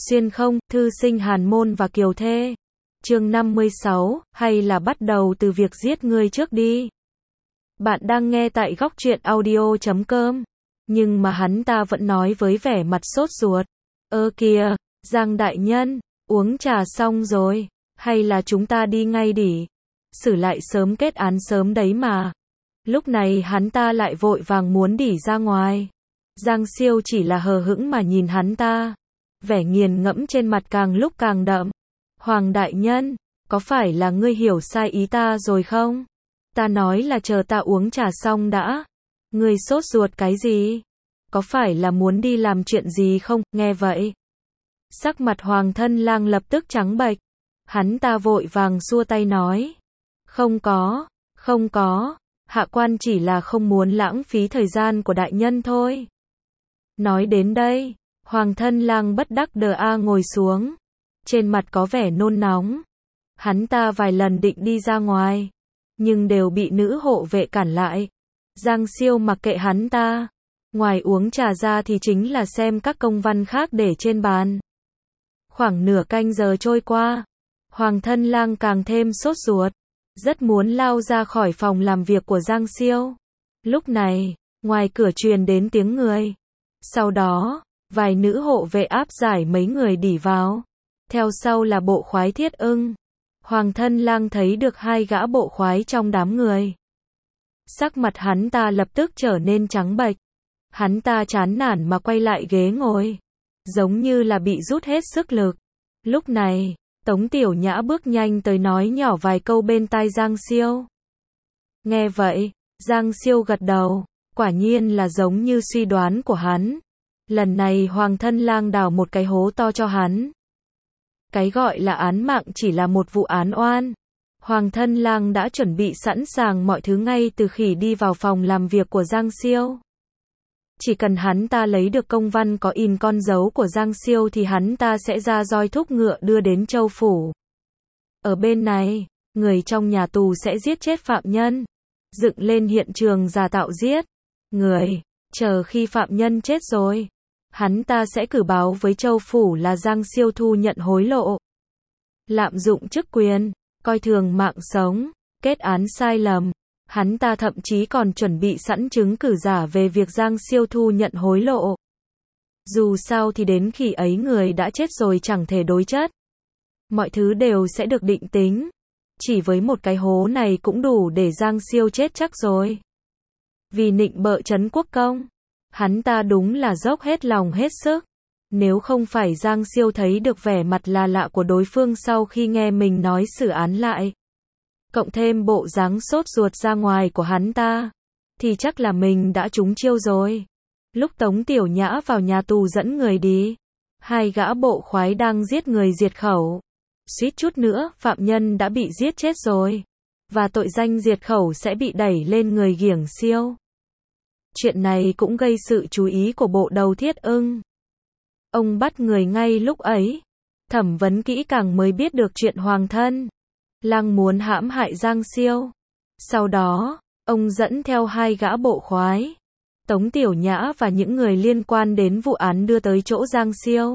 Xuyên không, thư sinh Hàn Môn và Kiều Thê. Chương 56, hay là bắt đầu từ việc giết ngươi trước đi. Bạn đang nghe tại góc truyện audio.com. Nhưng mà hắn ta vẫn nói với vẻ mặt sốt ruột. Ơ kìa, Giang đại nhân, uống trà xong rồi, hay là chúng ta đi ngay đi. Xử lại sớm kết án sớm đấy mà. Lúc này hắn ta lại vội vàng muốn đỉ ra ngoài. Giang Siêu chỉ là hờ hững mà nhìn hắn ta. Vẻ nghiền ngẫm trên mặt càng lúc càng đậm. Hoàng đại nhân, có phải là ngươi hiểu sai ý ta rồi không? Ta nói là chờ ta uống trà xong đã. Ngươi sốt ruột cái gì? Có phải là muốn đi làm chuyện gì không? Nghe vậy, sắc mặt Hoàng Thân Lang lập tức trắng bệch. Hắn ta vội vàng xua tay nói. Không có, hạ quan chỉ là không muốn lãng phí thời gian của đại nhân thôi. Nói đến đây, Hoàng Thân Lang bất đắc dĩ ngồi xuống. Trên mặt có vẻ nôn nóng. Hắn ta vài lần định đi ra ngoài, nhưng đều bị nữ hộ vệ cản lại. Giang Siêu mặc kệ hắn ta. Ngoài uống trà ra thì chính là xem các công văn khác để trên bàn. Khoảng nửa canh giờ trôi qua, Hoàng Thân Lang càng thêm sốt ruột, rất muốn lao ra khỏi phòng làm việc của Giang Siêu. Lúc này, ngoài cửa truyền đến tiếng người. Sau đó, vài nữ hộ vệ áp giải mấy người đỉ vào. Theo sau là bộ khoái Thiết Ưng. Hoàng Thân Lang thấy được hai gã bộ khoái trong đám người. Sắc mặt hắn ta lập tức trở nên trắng bệch. Hắn ta chán nản mà quay lại ghế ngồi, giống như là bị rút hết sức lực. Lúc này, Tống Tiểu Nhã bước nhanh tới nói nhỏ vài câu bên tai Giang Siêu. Nghe vậy, Giang Siêu gật đầu, quả nhiên là giống như suy đoán của hắn. Lần này Hoàng Thân Lang đào một cái hố to cho hắn. Cái gọi là án mạng chỉ là một vụ án oan. Hoàng Thân Lang đã chuẩn bị sẵn sàng mọi thứ ngay từ khi đi vào phòng làm việc của Giang Siêu. Chỉ cần hắn ta lấy được công văn có in con dấu của Giang Siêu thì hắn ta sẽ ra roi thúc ngựa đưa đến Châu Phủ. Ở bên này, người trong nhà tù sẽ giết chết phạm nhân, dựng lên hiện trường giả tạo giết người, chờ khi phạm nhân chết rồi, hắn ta sẽ cử báo với Châu Phủ là Giang Siêu thu nhận hối lộ, lạm dụng chức quyền, coi thường mạng sống, kết án sai lầm. Hắn ta thậm chí còn chuẩn bị sẵn chứng cứ giả về việc Giang Siêu thu nhận hối lộ. Dù sao thì đến khi ấy người đã chết rồi chẳng thể đối chất. Mọi thứ đều sẽ được định tính. Chỉ với một cái hố này cũng đủ để Giang Siêu chết chắc rồi. Vì nịnh bợ Trấn Quốc Công, hắn ta đúng là dốc hết lòng hết sức. Nếu không phải Giang Siêu thấy được vẻ mặt là lạ của đối phương sau khi nghe mình nói xử án lại, cộng thêm bộ dáng sốt ruột ra ngoài của hắn ta, thì chắc là mình đã trúng chiêu rồi. Lúc Tống Tiểu Nhã vào nhà tù dẫn người đi, hai gã bộ khoái đang giết người diệt khẩu. Suýt chút nữa, phạm nhân đã bị giết chết rồi. Và tội danh diệt khẩu sẽ bị đẩy lên người Giảng Siêu. Chuyện này cũng gây sự chú ý của bộ đầu Thiết Ưng. Ông bắt người ngay lúc ấy. Thẩm vấn kỹ càng mới biết được chuyện Hoàng Thân Lang muốn hãm hại Giang Siêu. Sau đó, ông dẫn theo hai gã bộ khoái, Tống Tiểu Nhã và những người liên quan đến vụ án đưa tới chỗ Giang Siêu.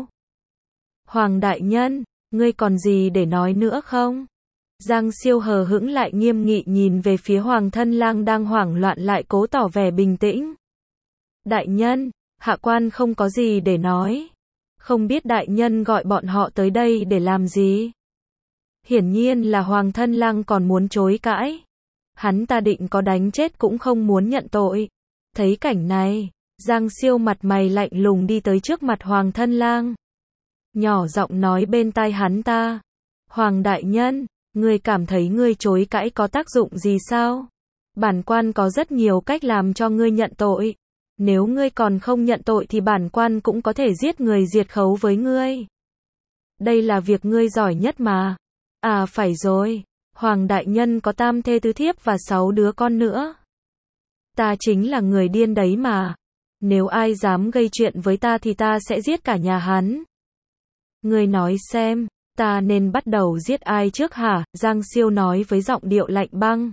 Hoàng đại nhân, ngươi còn gì để nói nữa không? Giang Siêu hờ hững lại nghiêm nghị nhìn về phía Hoàng Thân Lang đang hoảng loạn lại cố tỏ vẻ bình tĩnh. Đại nhân, hạ quan không có gì để nói. Không biết đại nhân gọi bọn họ tới đây để làm gì? Hiển nhiên là Hoàng Thân Lang còn muốn chối cãi. Hắn ta định có đánh chết cũng không muốn nhận tội. Thấy cảnh này, Giang Siêu mặt mày lạnh lùng đi tới trước mặt Hoàng Thân Lang. Nhỏ giọng nói bên tai hắn ta. Hoàng đại nhân, ngươi cảm thấy ngươi chối cãi có tác dụng gì sao? Bản quan có rất nhiều cách làm cho ngươi nhận tội. Nếu ngươi còn không nhận tội thì bản quan cũng có thể giết người diệt khẩu với ngươi. Đây là việc ngươi giỏi nhất mà. À phải rồi, Hoàng đại nhân có tam thê tứ thiếp và 6 đứa con nữa. Ta chính là người điên đấy mà. Nếu ai dám gây chuyện với ta thì ta sẽ giết cả nhà hắn. Ngươi nói xem, ta nên bắt đầu giết ai trước hả? Giang Siêu nói với giọng điệu lạnh băng.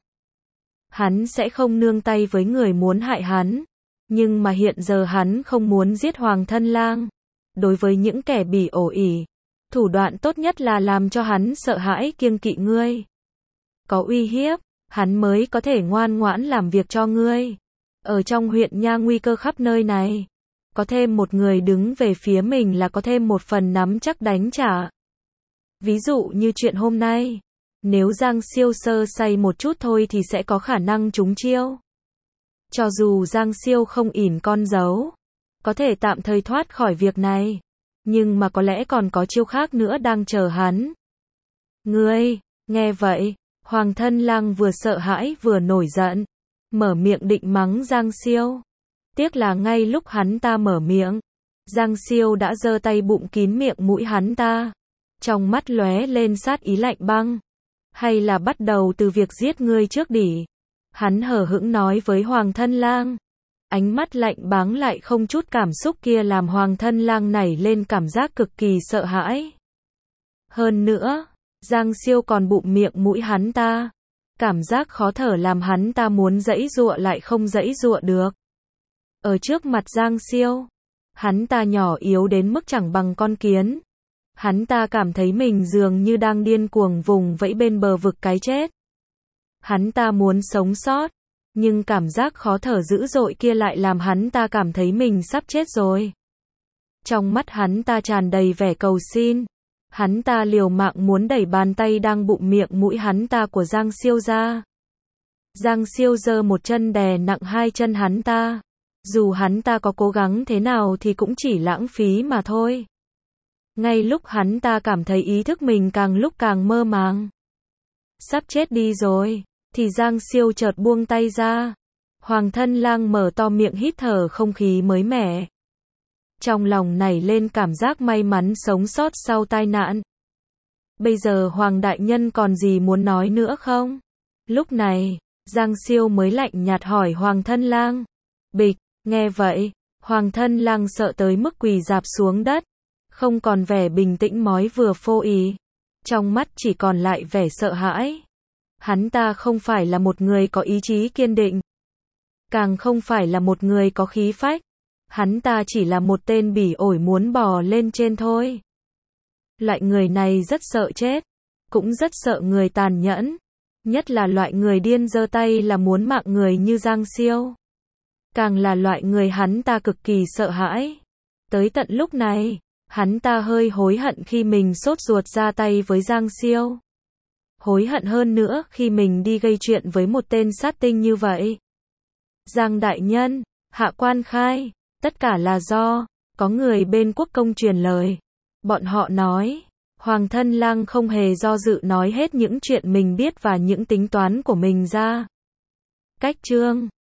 Hắn sẽ không nương tay với người muốn hại hắn. Nhưng mà hiện giờ hắn không muốn giết Hoàng Thân Lang. Đối với những kẻ bỉ ổi, thủ đoạn tốt nhất là làm cho hắn sợ hãi kiêng kỵ ngươi. Có uy hiếp, hắn mới có thể ngoan ngoãn làm việc cho ngươi. Ở trong huyện nha nguy cơ khắp nơi này, có thêm một người đứng về phía mình là có thêm một phần nắm chắc đánh trả. Ví dụ như chuyện hôm nay, nếu Giang Siêu sơ sẩy một chút thôi thì sẽ có khả năng trúng chiêu. Cho dù Giang Siêu không ỉn con dấu, có thể tạm thời thoát khỏi việc này, nhưng mà có lẽ còn có chiêu khác nữa đang chờ hắn. Ngươi, nghe vậy, Hoàng Thân Lang vừa sợ hãi vừa nổi giận, mở miệng định mắng Giang Siêu. Tiếc là ngay lúc hắn ta mở miệng, Giang Siêu đã giơ tay bụm kín miệng mũi hắn ta, trong mắt lóe lên sát ý lạnh băng. Hay là bắt đầu từ việc giết ngươi trước đi. Hắn hờ hững nói với Hoàng Thân Lang. Ánh mắt lạnh báng lại không chút cảm xúc kia làm Hoàng Thân Lang nảy lên cảm giác cực kỳ sợ hãi. Hơn nữa, Giang Siêu còn bụm miệng mũi hắn ta. Cảm giác khó thở làm hắn ta muốn giãy giụa lại không giãy giụa được. Ở trước mặt Giang Siêu, hắn ta nhỏ yếu đến mức chẳng bằng con kiến. Hắn ta cảm thấy mình dường như đang điên cuồng vùng vẫy bên bờ vực cái chết. Hắn ta muốn sống sót, nhưng cảm giác khó thở dữ dội kia lại làm hắn ta cảm thấy mình sắp chết rồi. Trong mắt hắn ta tràn đầy vẻ cầu xin. Hắn ta liều mạng muốn đẩy bàn tay đang bụm miệng mũi hắn ta của Giang Siêu ra. Giang Siêu giơ một chân đè nặng hai chân hắn ta. Dù hắn ta có cố gắng thế nào thì cũng chỉ lãng phí mà thôi. Ngay lúc hắn ta cảm thấy ý thức mình càng lúc càng mơ màng, sắp chết đi rồi, thì Giang Siêu chợt buông tay ra. Hoàng Thân Lang mở to miệng hít thở không khí mới mẻ. Trong lòng nảy lên cảm giác may mắn sống sót sau tai nạn. Bây giờ Hoàng Đại Nhân còn gì muốn nói nữa không? Lúc này, Giang Siêu mới lạnh nhạt hỏi Hoàng Thân Lang. Bịch, nghe vậy, Hoàng Thân Lang sợ tới mức quỳ rạp xuống đất. Không còn vẻ bình tĩnh mói vừa phô ý. Trong mắt chỉ còn lại vẻ sợ hãi. Hắn ta không phải là một người có ý chí kiên định. Càng không phải là một người có khí phách. Hắn ta chỉ là một tên bỉ ổi muốn bò lên trên thôi. Loại người này rất sợ chết. Cũng rất sợ người tàn nhẫn. Nhất là loại người điên giơ tay là muốn mạng người như Giang Siêu. Càng là loại người hắn ta cực kỳ sợ hãi. Tới tận lúc này, hắn ta hơi hối hận khi mình sốt ruột ra tay với Giang Siêu. Hối hận hơn nữa khi mình đi gây chuyện với một tên sát tinh như vậy. Giang Đại Nhân, hạ quan khai, tất cả là do có người bên quốc công truyền lời. Bọn họ nói, Hoàng Thân Lang không hề do dự nói hết những chuyện mình biết và những tính toán của mình ra. Cách chương